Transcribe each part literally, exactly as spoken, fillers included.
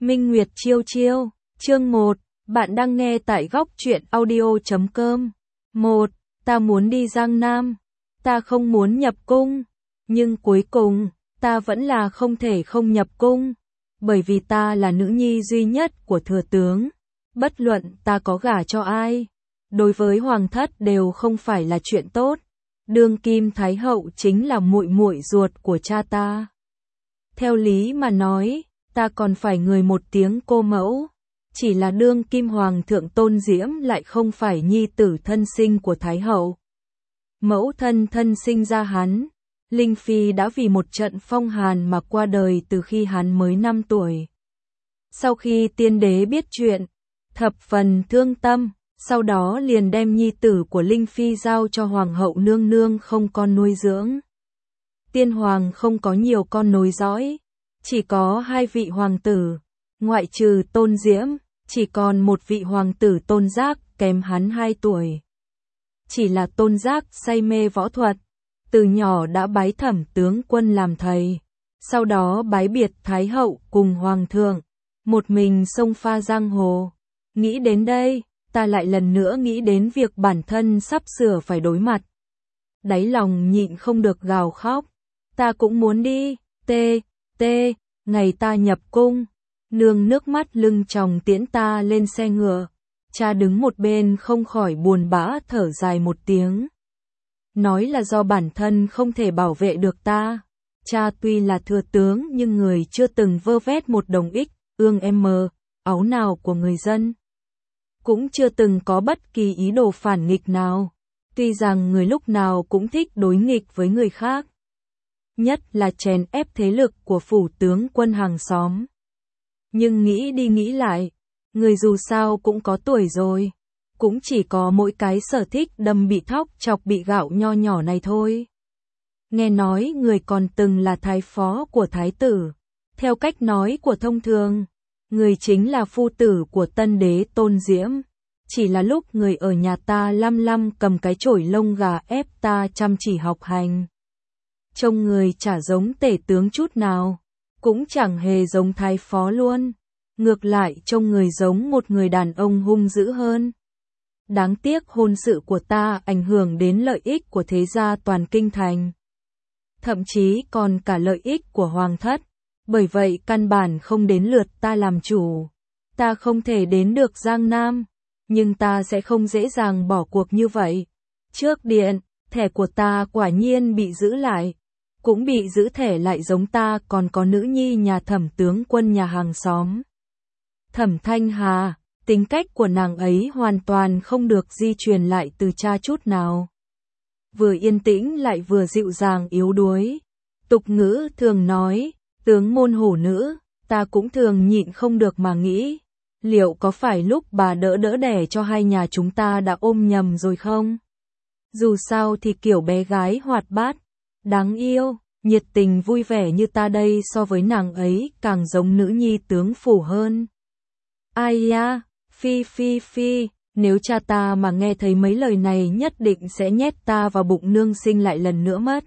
Minh Nguyệt chiêu chiêu, chương một, bạn đang nghe tại góc truyện audio chấm com. một. Ta muốn đi Giang Nam. Ta không muốn nhập cung. Nhưng cuối cùng, ta vẫn là không thể không nhập cung. Bởi vì ta là nữ nhi duy nhất của thừa tướng. Bất luận ta có gả cho ai, đối với hoàng thất đều không phải là chuyện tốt. Đương kim thái hậu chính là muội muội ruột của cha ta. Theo lý mà nói, ta còn phải người một tiếng cô mẫu. Chỉ là đương kim hoàng thượng Tôn Diễm lại không phải nhi tử thân sinh của thái hậu. Mẫu thân thân sinh ra hắn, Linh Phi đã vì một trận phong hàn mà qua đời từ khi hắn mới năm tuổi. Sau khi tiên đế biết chuyện, thập phần thương tâm, sau đó liền đem nhi tử của Linh Phi giao cho hoàng hậu nương nương không con nuôi dưỡng. Tiên hoàng không có nhiều con nối dõi, chỉ có hai vị hoàng tử, ngoại trừ Tôn Diễm, chỉ còn một vị hoàng tử Tôn Giác kém hắn hai tuổi. Chỉ là Tôn Giác say mê võ thuật, từ nhỏ đã bái Thẩm tướng quân làm thầy, sau đó bái biệt thái hậu cùng hoàng thượng, một mình xông pha giang hồ. Nghĩ đến đây, ta lại lần nữa nghĩ đến việc bản thân sắp sửa phải đối mặt. Đáy lòng nhịn không được gào khóc. Ta cũng muốn đi, tê, tê, ngày ta nhập cung. Nương nước mắt lưng tròng tiễn ta lên xe ngựa. Cha đứng một bên không khỏi buồn bã thở dài một tiếng. Nói là do bản thân không thể bảo vệ được ta. Cha tuy là thừa tướng nhưng người chưa từng vơ vét một đồng ích, ương em áo nào của người dân. Cũng chưa từng có bất kỳ ý đồ phản nghịch nào. Tuy rằng người lúc nào cũng thích đối nghịch với người khác. Nhất là chèn ép thế lực của phủ tướng quân hàng xóm. Nhưng nghĩ đi nghĩ lại, người dù sao cũng có tuổi rồi. Cũng chỉ có mỗi cái sở thích đâm bị thóc chọc bị gạo nho nhỏ này thôi. Nghe nói người còn từng là thái phó của thái tử. Theo cách nói của thông thường, người chính là phu tử của tân đế Tôn Diễm. Chỉ là lúc người ở nhà ta lăm lăm cầm cái chổi lông gà ép ta chăm chỉ học hành. Trông người chả giống tể tướng chút nào, cũng chẳng hề giống thái phó luôn. Ngược lại trông người giống một người đàn ông hung dữ hơn. Đáng tiếc hôn sự của ta ảnh hưởng đến lợi ích của thế gia toàn kinh thành. Thậm chí còn cả lợi ích của hoàng thất. Bởi vậy căn bản không đến lượt ta làm chủ. Ta không thể đến được Giang Nam, nhưng ta sẽ không dễ dàng bỏ cuộc như vậy. Trước điện, thẻ của ta quả nhiên bị giữ lại. Cũng bị giữ thẻ lại giống ta còn có nữ nhi nhà Thẩm tướng quân nhà hàng xóm. Thẩm Thanh Hà, tính cách của nàng ấy hoàn toàn không được di truyền lại từ cha chút nào. Vừa yên tĩnh lại vừa dịu dàng yếu đuối. Tục ngữ thường nói, tướng môn hổ nữ, ta cũng thường nhịn không được mà nghĩ, liệu có phải lúc bà đỡ đỡ đẻ cho hai nhà chúng ta đã ôm nhầm rồi không? Dù sao thì kiểu bé gái hoạt bát, đáng yêu, nhiệt tình vui vẻ như ta đây so với nàng ấy càng giống nữ nhi tướng phủ hơn. Ai ya, phi phi phi, nếu cha ta mà nghe thấy mấy lời này nhất định sẽ nhét ta vào bụng nương sinh lại lần nữa mất.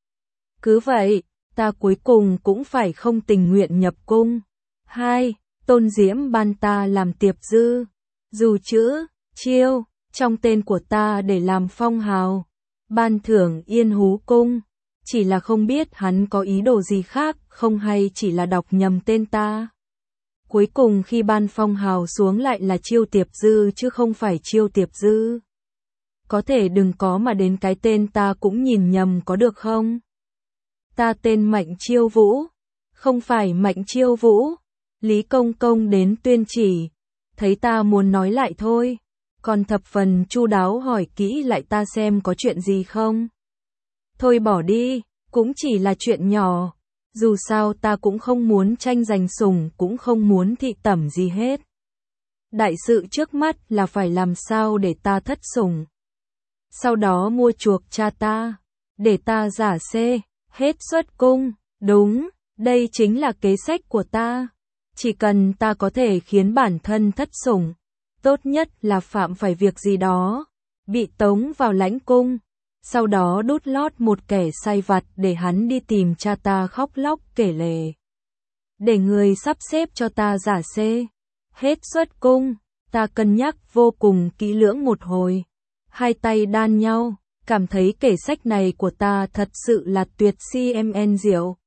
Cứ vậy, ta cuối cùng cũng phải không tình nguyện nhập cung. hai. Tôn Diễm ban ta làm tiệp dư. Dù chữ, chiêu, trong tên của ta để làm phong hào. Ban thưởng Yên Hú Cung. Chỉ là không biết hắn có ý đồ gì khác, không hay chỉ là đọc nhầm tên ta. Cuối cùng khi ban phong hào xuống lại là chiêu tiệp dư chứ không phải chiêu tiệp dư. Có thể đừng có mà đến cái tên ta cũng nhìn nhầm có được không? Ta tên Mạnh Chiêu Vũ, không phải Mạnh Chiêu Vũ. Lý Công Công đến tuyên chỉ, thấy ta muốn nói lại thôi, còn thập phần chu đáo hỏi kỹ lại ta xem có chuyện gì không. Thôi bỏ đi, cũng chỉ là chuyện nhỏ, dù sao ta cũng không muốn tranh giành sủng cũng không muốn thị tẩm gì hết. Đại sự trước mắt là phải làm sao để ta thất sủng. Sau đó mua chuộc cha ta, để ta giả xê. Hết xuất cung, đúng, đây chính là kế sách của ta. Chỉ cần ta có thể khiến bản thân thất sủng, tốt nhất là phạm phải việc gì đó, bị tống vào lãnh cung, sau đó đút lót một kẻ sai vặt để hắn đi tìm cha ta khóc lóc kể lể. để người sắp xếp cho ta giả xê. Hết xuất cung, ta cân nhắc vô cùng kỹ lưỡng một hồi. Hai tay đan nhau, cảm thấy kể sách này của ta thật sự là tuyệt cmn diệu.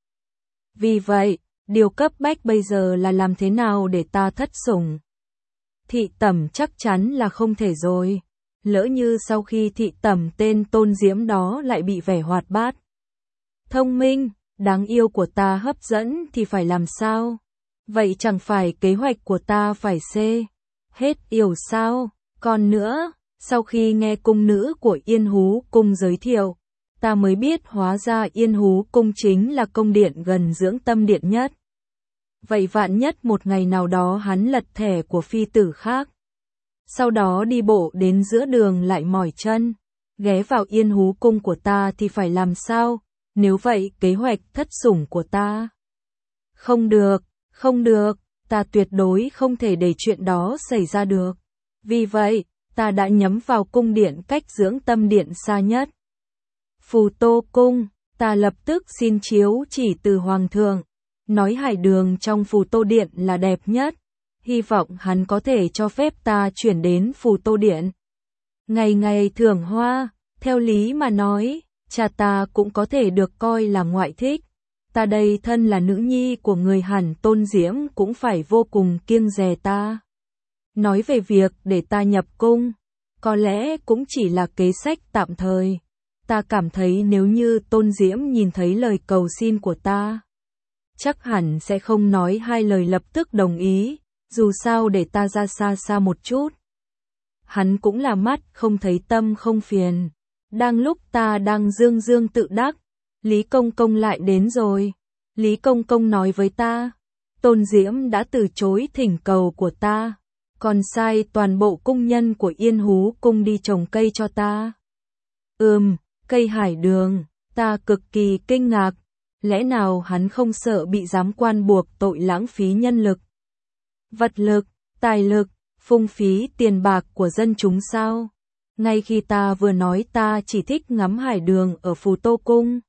Vì vậy, điều cấp bách bây giờ là làm thế nào để ta thất sủng. Thị tẩm chắc chắn là không thể rồi. Lỡ như sau khi thị tẩm tên Tôn Diễm đó lại bị vẻ hoạt bát, thông minh, đáng yêu của ta hấp dẫn thì phải làm sao? Vậy chẳng phải kế hoạch của ta phải xê hết yểu sao? Còn nữa, sau khi nghe cung nữ của Yên Hú Cung giới thiệu, ta mới biết hóa ra Yên Hú Cung chính là cung điện gần dưỡng tâm điện nhất. Vậy vạn nhất một ngày nào đó hắn lật thẻ của phi tử khác, sau đó đi bộ đến giữa đường lại mỏi chân, ghé vào Yên Hú Cung của ta thì phải làm sao? Nếu vậy kế hoạch thất sủng của ta. Không được, không được, ta tuyệt đối không thể để chuyện đó xảy ra được. Vì vậy, ta đã nhắm vào cung điện cách dưỡng tâm điện xa nhất. Phù Tô Cung, ta lập tức xin chiếu chỉ từ Hoàng thượng, nói hải đường trong Phù Tô Điện là đẹp nhất. Hy vọng hắn có thể cho phép ta chuyển đến Phù Tô Điện. Ngày ngày thưởng hoa, theo lý mà nói, cha ta cũng có thể được coi là ngoại thích. Ta đây thân là nữ nhi của người hẳn Tôn Diễm cũng phải vô cùng kiêng dè ta. Nói về việc để ta nhập cung, có lẽ cũng chỉ là kế sách tạm thời. Ta cảm thấy nếu như Tôn Diễm nhìn thấy lời cầu xin của ta, chắc hẳn sẽ không nói hai lời lập tức đồng ý, dù sao để ta ra xa xa một chút. Hắn cũng là mắt không thấy tâm không phiền. Đang lúc ta đang dương dương tự đắc, Lý Công Công lại đến rồi. Lý Công Công nói với ta, Tôn Diễm đã từ chối thỉnh cầu của ta, còn sai toàn bộ cung nhân của Yên Hú Cung đi trồng cây cho ta. Ừm, cây hải đường, ta cực kỳ kinh ngạc, lẽ nào hắn không sợ bị giám quan buộc tội lãng phí nhân lực, vật lực, tài lực, phung phí tiền bạc của dân chúng sao? Ngay khi ta vừa nói ta chỉ thích ngắm hải đường ở Phù Tô Cung,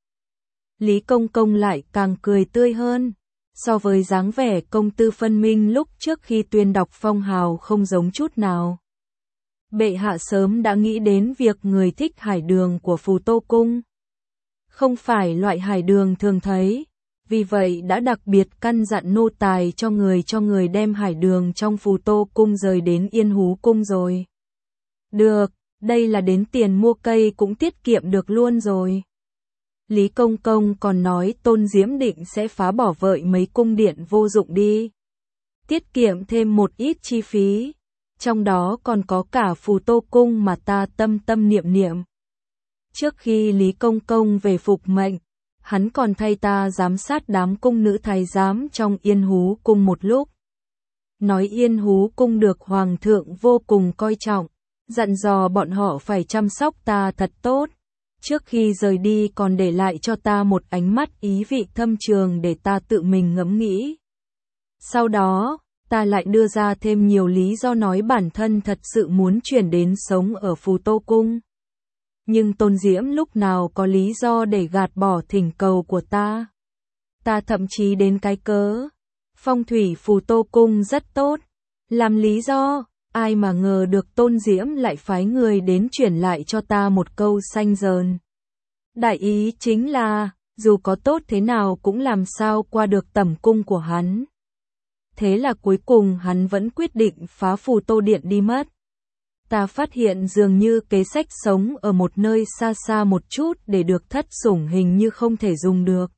Lý Công Công lại càng cười tươi hơn. So với dáng vẻ công tư phân minh lúc trước khi tuyên đọc phong hào không giống chút nào. Bệ hạ sớm đã nghĩ đến việc người thích hải đường của Phù Tô Cung không phải loại hải đường thường thấy, vì vậy đã đặc biệt căn dặn nô tài cho người cho người đem hải đường trong Phù Tô Cung rời đến Yên Hú Cung rồi. Được, đây là đến tiền mua cây cũng tiết kiệm được luôn rồi. Lý Công Công còn nói Tôn Diễm định sẽ phá bỏ vợi mấy cung điện vô dụng đi, tiết kiệm thêm một ít chi phí, trong đó còn có cả Phù Tô Cung mà ta tâm tâm niệm niệm. Trước khi Lý Công Công về phục mệnh, hắn còn thay ta giám sát đám cung nữ thái giám trong Yên Hú Cung một lúc. Nói Yên Hú Cung được Hoàng thượng vô cùng coi trọng, dặn dò bọn họ phải chăm sóc ta thật tốt. Trước khi rời đi còn để lại cho ta một ánh mắt ý vị thâm trường để ta tự mình ngẫm nghĩ. Sau đó, ta lại đưa ra thêm nhiều lý do nói bản thân thật sự muốn chuyển đến sống ở Phù Tô Cung. Nhưng Tôn Diễm lúc nào có lý do để gạt bỏ thỉnh cầu của ta. Ta thậm chí đến cái cớ phong thủy Phù Tô Cung rất tốt, làm lý do. Ai mà ngờ được Tôn Diễm lại phái người đến chuyển lại cho ta một câu xanh dờn. Đại ý chính là, dù có tốt thế nào cũng làm sao qua được tẩm cung của hắn. Thế là cuối cùng hắn vẫn quyết định phá Phù Tô Điện đi mất. Ta phát hiện dường như kế sách sống ở một nơi xa xa một chút để được thất sủng hình như không thể dùng được.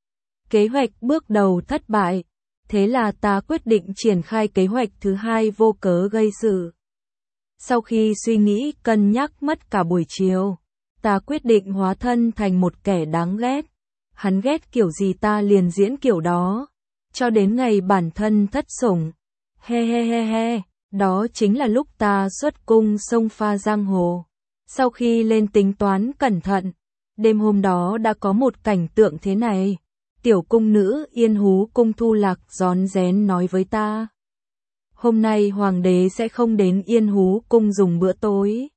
Kế hoạch bước đầu thất bại. Thế là ta quyết định triển khai kế hoạch thứ hai vô cớ gây sự. Sau khi suy nghĩ cân nhắc mất cả buổi chiều, ta quyết định hóa thân thành một kẻ đáng ghét. Hắn ghét kiểu gì ta liền diễn kiểu đó, cho đến ngày bản thân thất sủng. He he he he, đó chính là lúc ta xuất cung sông pha giang hồ. Sau khi lên tính toán cẩn thận, đêm hôm đó đã có một cảnh tượng thế này. Tiểu cung nữ Yên Hú Cung Thu Lạc rón rén nói với ta. Hôm nay hoàng đế sẽ không đến Yên Hú Cung dùng bữa tối.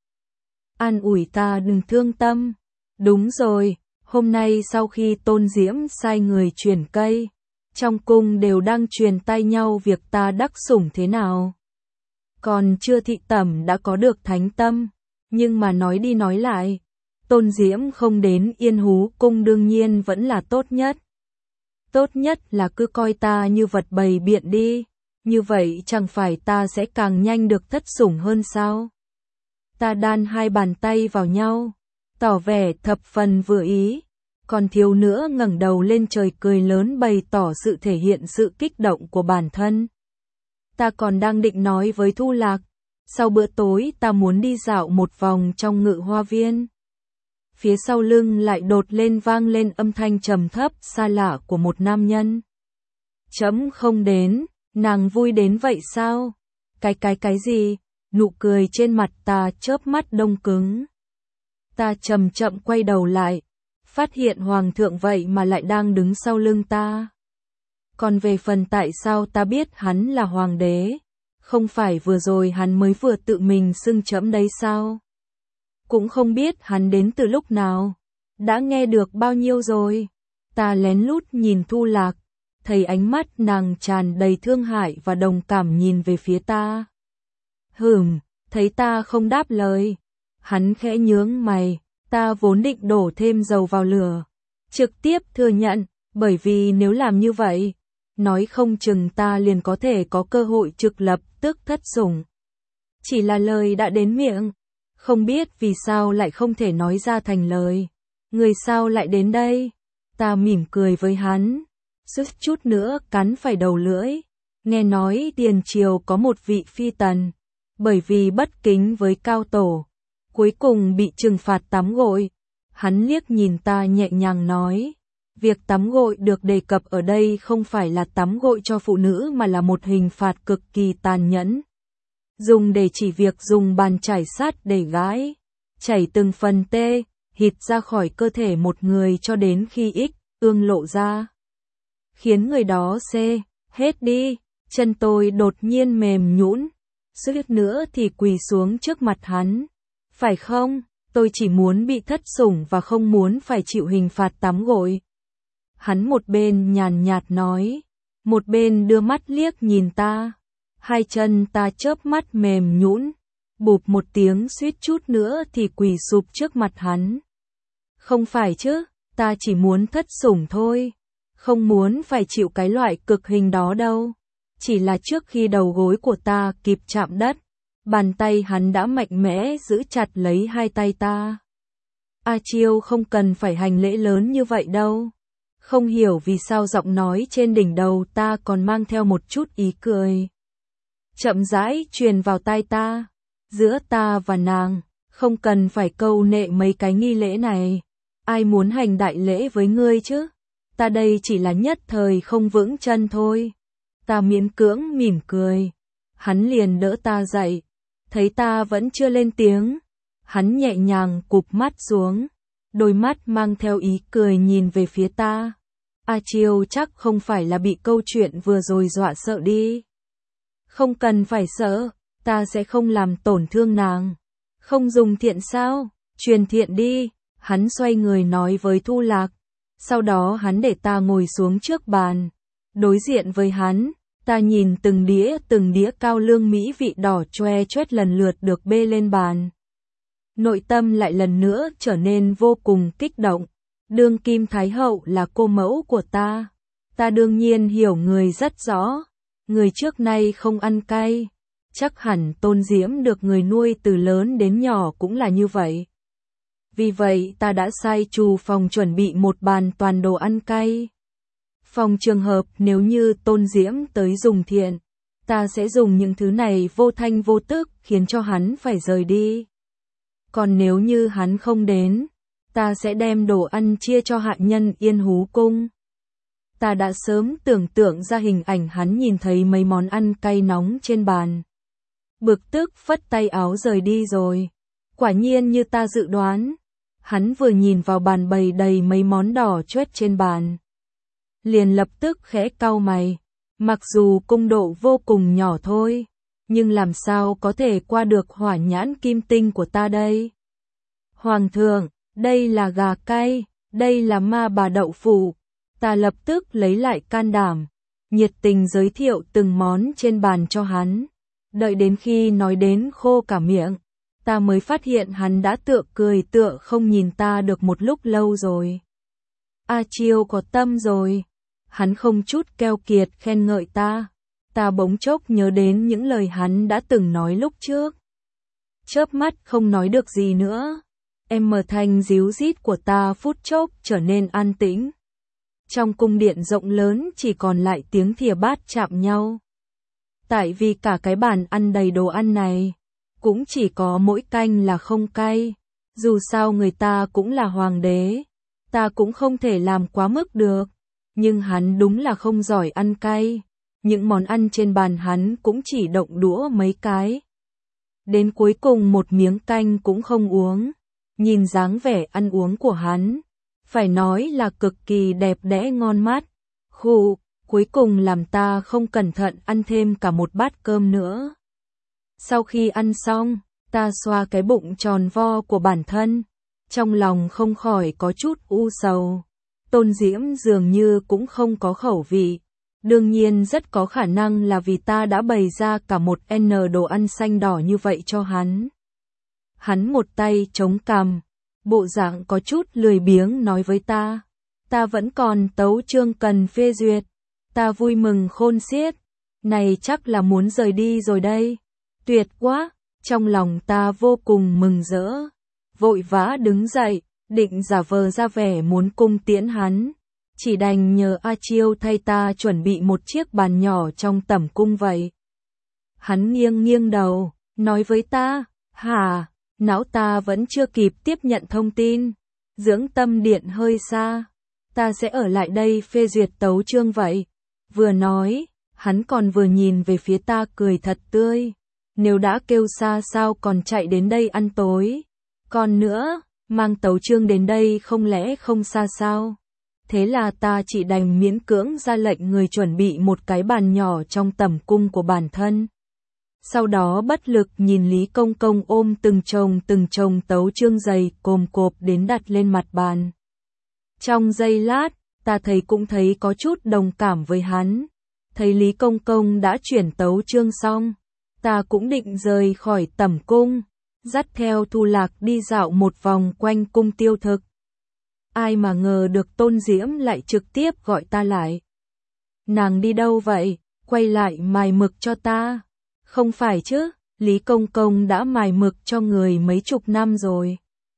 An ủi ta đừng thương tâm. Đúng rồi, hôm nay sau khi Tôn Diễm sai người chuyển cây, Trong cung đều đang truyền tai nhau việc ta đắc sủng thế nào. Còn chưa thị tẩm đã có được thánh tâm, nhưng mà nói đi nói lại, Tôn Diễm không đến Yên Hú cung đương nhiên vẫn là tốt nhất. Tốt nhất là cứ coi ta như vật bày biện đi, như vậy chẳng phải ta sẽ càng nhanh được thất sủng hơn sao? Ta đan hai bàn tay vào nhau, tỏ vẻ thập phần vừa ý, còn thiếu nữa ngẩng đầu lên trời cười lớn bày tỏ sự thể hiện sự kích động của bản thân. Ta còn đang định nói với Thu Lạc, sau bữa tối ta muốn đi dạo một vòng trong Ngự Hoa Viên. Phía sau lưng lại đột lên vang lên âm thanh trầm thấp xa lạ của một nam nhân. Chấm không đến, nàng vui đến vậy sao? Cái cái cái gì? Nụ cười trên mặt ta chớp mắt đông cứng. Ta chậm chậm quay đầu lại, phát hiện hoàng thượng vậy mà lại đang đứng sau lưng ta. Còn về phần tại sao ta biết hắn là hoàng đế, không phải vừa rồi hắn mới vừa tự mình xưng chấm đấy sao? Cũng không biết hắn đến từ lúc nào, đã nghe được bao nhiêu rồi. Ta lén lút nhìn Thu Lạc, thấy ánh mắt nàng tràn đầy thương hại và đồng cảm nhìn về phía ta. Hửm, thấy ta không đáp lời, hắn khẽ nhướng mày, ta vốn định đổ thêm dầu vào lửa, trực tiếp thừa nhận, bởi vì nếu làm như vậy, nói không chừng ta liền có thể có cơ hội trực lập tức thất sủng. Chỉ là lời đã đến miệng, không biết vì sao lại không thể nói ra thành lời. Người sao lại đến đây? Ta mỉm cười với hắn, suýt chút nữa cắn phải đầu lưỡi. Nghe nói Điền Triều có một vị phi tần, bởi vì bất kính với cao tổ, cuối cùng bị trừng phạt tắm gội. Hắn liếc nhìn ta nhẹ nhàng nói, việc tắm gội được đề cập ở đây không phải là tắm gội cho phụ nữ mà là một hình phạt cực kỳ tàn nhẫn. Dùng để chỉ việc dùng bàn chải sắt để gãi, chảy từng phần tê, hít ra khỏi cơ thể một người cho đến khi ích, ương lộ ra. Khiến người đó xê, hết đi, chân tôi đột nhiên mềm nhũn, suýt nữa thì quỳ xuống trước mặt hắn. Phải không, tôi chỉ muốn bị thất sủng và không muốn phải chịu hình phạt tắm gội. Hắn một bên nhàn nhạt nói, một bên đưa mắt liếc nhìn ta. Hai chân ta chớp mắt mềm nhũn, bụp một tiếng suýt chút nữa thì quỳ sụp trước mặt hắn. Không phải chứ, ta chỉ muốn thất sủng thôi, không muốn phải chịu cái loại cực hình đó đâu. Chỉ là trước khi đầu gối của ta kịp chạm đất, bàn tay hắn đã mạnh mẽ giữ chặt lấy hai tay ta. A Chiêu không cần phải hành lễ lớn như vậy đâu. Không hiểu vì sao giọng nói trên đỉnh đầu ta còn mang theo một chút ý cười. Chậm rãi truyền vào tai ta, giữa ta và nàng, không cần phải câu nệ mấy cái nghi lễ này. Ai muốn hành đại lễ với ngươi chứ? Ta đây chỉ là nhất thời không vững chân thôi. Ta miễn cưỡng mỉm cười. Hắn liền đỡ ta dậy. Thấy ta vẫn chưa lên tiếng, hắn nhẹ nhàng cụp mắt xuống, đôi mắt mang theo ý cười nhìn về phía ta. A Chiêu chắc không phải là bị câu chuyện vừa rồi dọa sợ đi. Không cần phải sợ, ta sẽ không làm tổn thương nàng. Không dùng thiện sao? Truyền thiện đi. Hắn xoay người nói với Thu Lạc. Sau đó hắn để ta ngồi xuống trước bàn. Đối diện với hắn, ta nhìn từng đĩa từng đĩa cao lương mỹ vị đỏ choe choét lần lượt được bê lên bàn. Nội tâm lại lần nữa trở nên vô cùng kích động. Đương kim thái hậu là cô mẫu của ta. Ta đương nhiên hiểu người rất rõ. Người trước nay không ăn cay. Chắc hẳn Tôn Diễm được người nuôi từ lớn đến nhỏ cũng là như vậy. Vì vậy ta đã sai trù phòng chuẩn bị một bàn toàn đồ ăn cay. Phòng trường hợp nếu như Tôn Diễm tới dùng thiện, ta sẽ dùng những thứ này vô thanh vô tức khiến cho hắn phải rời đi. Còn nếu như hắn không đến, ta sẽ đem đồ ăn chia cho hạ nhân Yên Hú cung. Ta đã sớm tưởng tượng ra hình ảnh hắn nhìn thấy mấy món ăn cay nóng trên bàn. Bực tức phất tay áo rời đi rồi. Quả nhiên như ta dự đoán, hắn vừa nhìn vào bàn bày đầy mấy món đỏ choét trên bàn, liền lập tức khẽ cau mày. Mặc dù cung độ vô cùng nhỏ thôi, nhưng làm sao có thể qua được hỏa nhãn kim tinh của ta đây? Hoàng thượng, đây là gà cay, đây là ma bà đậu phụ. Ta lập tức lấy lại can đảm, nhiệt tình giới thiệu từng món trên bàn cho hắn. Đợi đến khi nói đến khô cả miệng, ta mới phát hiện hắn đã tựa cười tựa không nhìn ta được một lúc lâu rồi. A Chiêu có tâm rồi. Hắn không chút keo kiệt khen ngợi ta. Ta bỗng chốc nhớ đến những lời hắn đã từng nói lúc trước. Chớp mắt không nói được gì nữa. Em mờ thanh díu rít của ta phút chốc trở nên an tĩnh. Trong cung điện rộng lớn chỉ còn lại tiếng thìa bát chạm nhau. Tại vì cả cái bàn ăn đầy đồ ăn này, cũng chỉ có mỗi canh là không cay. Dù sao người ta cũng là hoàng đế, ta cũng không thể làm quá mức được. Nhưng hắn đúng là không giỏi ăn cay. Những món ăn trên bàn hắn cũng chỉ động đũa mấy cái. Đến cuối cùng một miếng canh cũng không uống. Nhìn dáng vẻ ăn uống của hắn, phải nói là cực kỳ đẹp đẽ ngon mắt. Khụ, cuối cùng làm ta không cẩn thận ăn thêm cả một bát cơm nữa. Sau khi ăn xong, ta xoa cái bụng tròn vo của bản thân, trong lòng không khỏi có chút u sầu. Tôn Diễm dường như cũng không có khẩu vị. Đương nhiên rất có khả năng là vì ta đã bày ra cả một n đồ ăn xanh đỏ như vậy cho hắn. Hắn một tay chống cằm, bộ dạng có chút lười biếng nói với ta. Ta vẫn còn tấu chương cần phê duyệt. Ta vui mừng khôn xiết. Này chắc là muốn rời đi rồi đây. Tuyệt quá, trong lòng ta vô cùng mừng rỡ. Vội vã đứng dậy, định giả vờ ra vẻ muốn cung tiễn hắn. Chỉ đành nhờ A Chiêu thay ta chuẩn bị một chiếc bàn nhỏ trong tẩm cung vậy. Hắn nghiêng nghiêng đầu, nói với ta, hả, não ta vẫn chưa kịp tiếp nhận thông tin. Dưỡng tâm điện hơi xa, ta sẽ ở lại đây phê duyệt tấu chương vậy. Vừa nói, hắn còn vừa nhìn về phía ta cười thật tươi. Nếu đã kêu xa sao còn chạy đến đây ăn tối. Còn nữa, mang tấu chương đến đây không lẽ không xa sao? Thế là ta chỉ đành miễn cưỡng ra lệnh người chuẩn bị một cái bàn nhỏ trong tẩm cung của bản thân. Sau đó bất lực nhìn Lý Công Công ôm từng chồng từng chồng tấu chương dày cồm cộp đến đặt lên mặt bàn. Trong giây lát, ta thấy cũng thấy có chút đồng cảm với hắn. Thấy Lý Công Công đã chuyển tấu chương xong, ta cũng định rời khỏi tẩm cung, dắt theo Thu Lạc đi dạo một vòng quanh cung tiêu thực. Ai mà ngờ được Tôn Diễm lại trực tiếp gọi ta lại. Nàng đi đâu vậy? Quay lại mài mực cho ta. Không phải chứ, Lý Công Công đã mài mực cho người mấy chục năm rồi.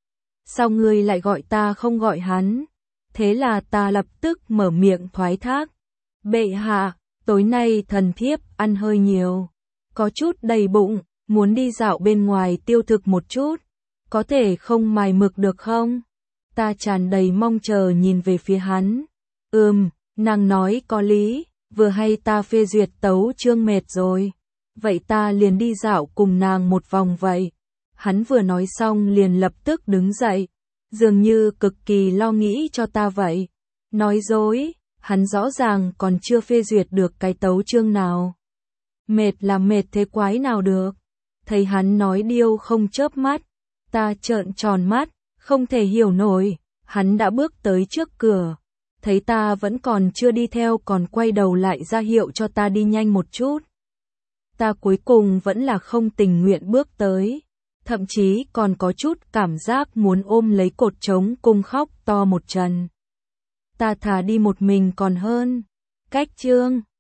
Sao ngươi lại gọi ta không gọi hắn? Thế là ta lập tức mở miệng thoái thác. Bệ hạ, tối nay thần thiếp ăn hơi nhiều. Có chút đầy bụng, muốn đi dạo bên ngoài tiêu thực một chút. Có thể không mài mực được không? Ta tràn đầy mong chờ nhìn về phía hắn. Ừm, nàng nói có lý, vừa hay ta phê duyệt tấu chương mệt rồi. Vậy ta liền đi dạo cùng nàng một vòng vậy. Hắn vừa nói xong liền lập tức đứng dậy, dường như cực kỳ lo nghĩ cho ta vậy. Nói dối, hắn rõ ràng còn chưa phê duyệt được cái tấu chương nào. Mệt là mệt thế quái nào được. Thấy hắn nói điêu không chớp mắt, ta trợn tròn mắt, không thể hiểu nổi. Hắn đã bước tới trước cửa, thấy ta vẫn còn chưa đi theo còn quay đầu lại ra hiệu cho ta đi nhanh một chút. Ta cuối cùng vẫn là không tình nguyện bước tới, thậm chí còn có chút cảm giác muốn ôm lấy cột trống cung khóc to một trận. Ta thà đi một mình còn hơn. Cách chương